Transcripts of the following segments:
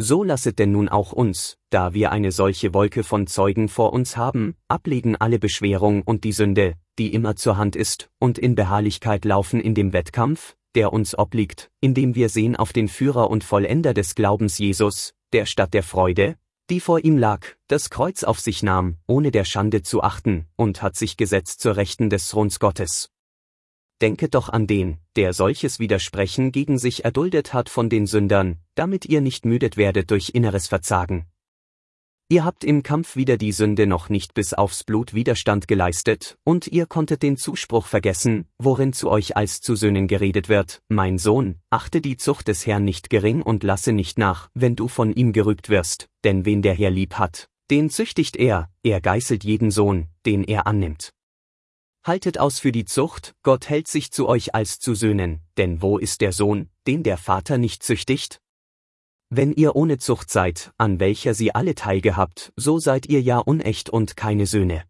So lasset denn nun auch uns, da wir eine solche Wolke von Zeugen vor uns haben, ablegen alle Beschwerung und die Sünde, die immer zur Hand ist, und in Beharrlichkeit laufen in dem Wettkampf, der uns obliegt, indem wir sehen auf den Führer und Vollender des Glaubens Jesus, der statt der Freude, die vor ihm lag, das Kreuz auf sich nahm, ohne der Schande zu achten, und hat sich gesetzt zur Rechten des Throns Gottes. Denket doch an den, der solches Widersprechen gegen sich erduldet hat von den Sündern, damit ihr nicht müdet werdet durch inneres Verzagen. Ihr habt im Kampf wider die Sünde noch nicht bis aufs Blut Widerstand geleistet, und ihr konntet den Zuspruch vergessen, worin zu euch als zu Söhnen geredet wird: Mein Sohn, achte die Zucht des Herrn nicht gering und lasse nicht nach, wenn du von ihm gerügt wirst, denn wen der Herr lieb hat, den züchtigt er geißelt jeden Sohn, den er annimmt. Haltet aus für die Zucht, Gott hält sich zu euch als zu Söhnen, denn wo ist der Sohn, den der Vater nicht züchtigt? Wenn ihr ohne Zucht seid, an welcher sie alle teilgehabt, so seid ihr ja unecht und keine Söhne.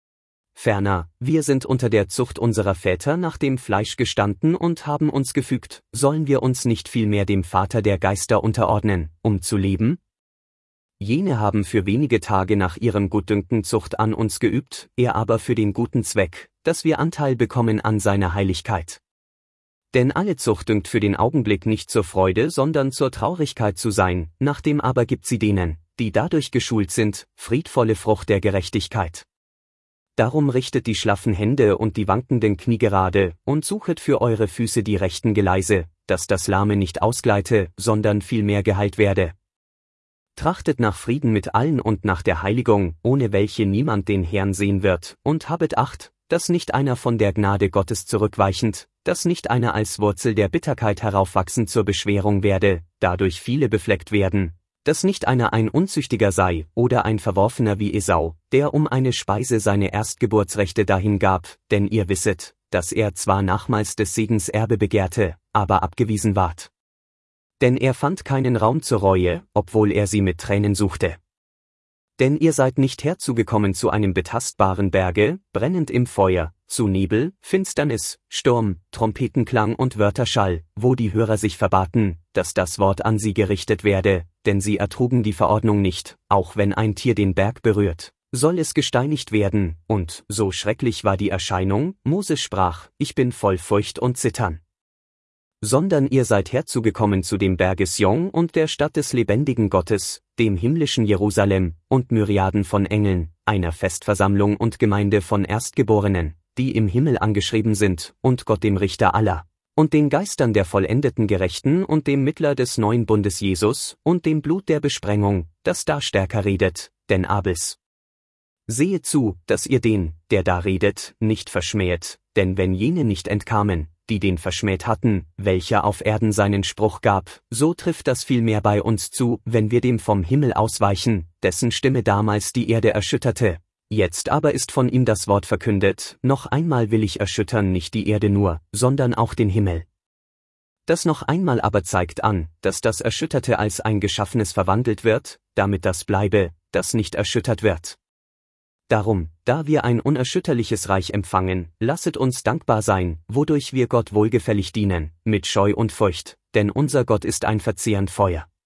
Ferner, wir sind unter der Zucht unserer Väter nach dem Fleisch gestanden und haben uns gefügt, sollen wir uns nicht vielmehr dem Vater der Geister unterordnen, um zu leben? Jene haben für wenige Tage nach ihrem Gutdünken Zucht an uns geübt, er aber für den guten Zweck, dass wir Anteil bekommen an seiner Heiligkeit. Denn alle Zucht dünkt für den Augenblick nicht zur Freude, sondern zur Traurigkeit zu sein, nachdem aber gibt sie denen, die dadurch geschult sind, friedvolle Frucht der Gerechtigkeit. Darum richtet die schlaffen Hände und die wankenden Knie gerade, und suchet für eure Füße die rechten Geleise, dass das Lahme nicht ausgleite, sondern vielmehr geheilt werde. Trachtet nach Frieden mit allen und nach der Heiligung, ohne welche niemand den Herrn sehen wird, und habet Acht, dass nicht einer von der Gnade Gottes zurückweichend, dass nicht einer als Wurzel der Bitterkeit heraufwachsend zur Beschwerung werde, dadurch viele befleckt werden, dass nicht einer ein Unzüchtiger sei oder ein Verworfener wie Esau, der um eine Speise seine Erstgeburtsrechte dahingab, denn ihr wisset, dass er zwar nachmals des Segens Erbe begehrte, aber abgewiesen ward. Denn er fand keinen Raum zur Reue, obwohl er sie mit Tränen suchte. Denn ihr seid nicht herzugekommen zu einem betastbaren Berge, brennend im Feuer, zu Nebel, Finsternis, Sturm, Trompetenklang und Wörterschall, wo die Hörer sich verbaten, dass das Wort an sie gerichtet werde, denn sie ertrugen die Verordnung nicht, auch wenn ein Tier den Berg berührt, soll es gesteinigt werden, und, so schrecklich war die Erscheinung, Moses sprach: Ich bin voll Furcht und Zittern. Sondern ihr seid herzugekommen zu dem Berge Sion und der Stadt des lebendigen Gottes, dem himmlischen Jerusalem, und Myriaden von Engeln, einer Festversammlung und Gemeinde von Erstgeborenen, die im Himmel angeschrieben sind, und Gott dem Richter aller, und den Geistern der vollendeten Gerechten und dem Mittler des neuen Bundes Jesus, und dem Blut der Besprengung, das da stärker redet, denn Abels. Sehet zu, dass ihr den, der da redet, nicht verschmähet, denn wenn jene nicht entkamen, die den verschmäht hatten, welcher auf Erden seinen Spruch gab, so trifft das vielmehr bei uns zu, wenn wir dem vom Himmel ausweichen, dessen Stimme damals die Erde erschütterte. Jetzt aber ist von ihm das Wort verkündet: Noch einmal will ich erschüttern nicht die Erde nur, sondern auch den Himmel. Das noch einmal aber zeigt an, dass das Erschütterte als ein Geschaffenes verwandelt wird, damit das bleibe, das nicht erschüttert wird. Darum, da wir ein unerschütterliches Reich empfangen, lasset uns dankbar sein, wodurch wir Gott wohlgefällig dienen, mit Scheu und Furcht, denn unser Gott ist ein verzehrend Feuer.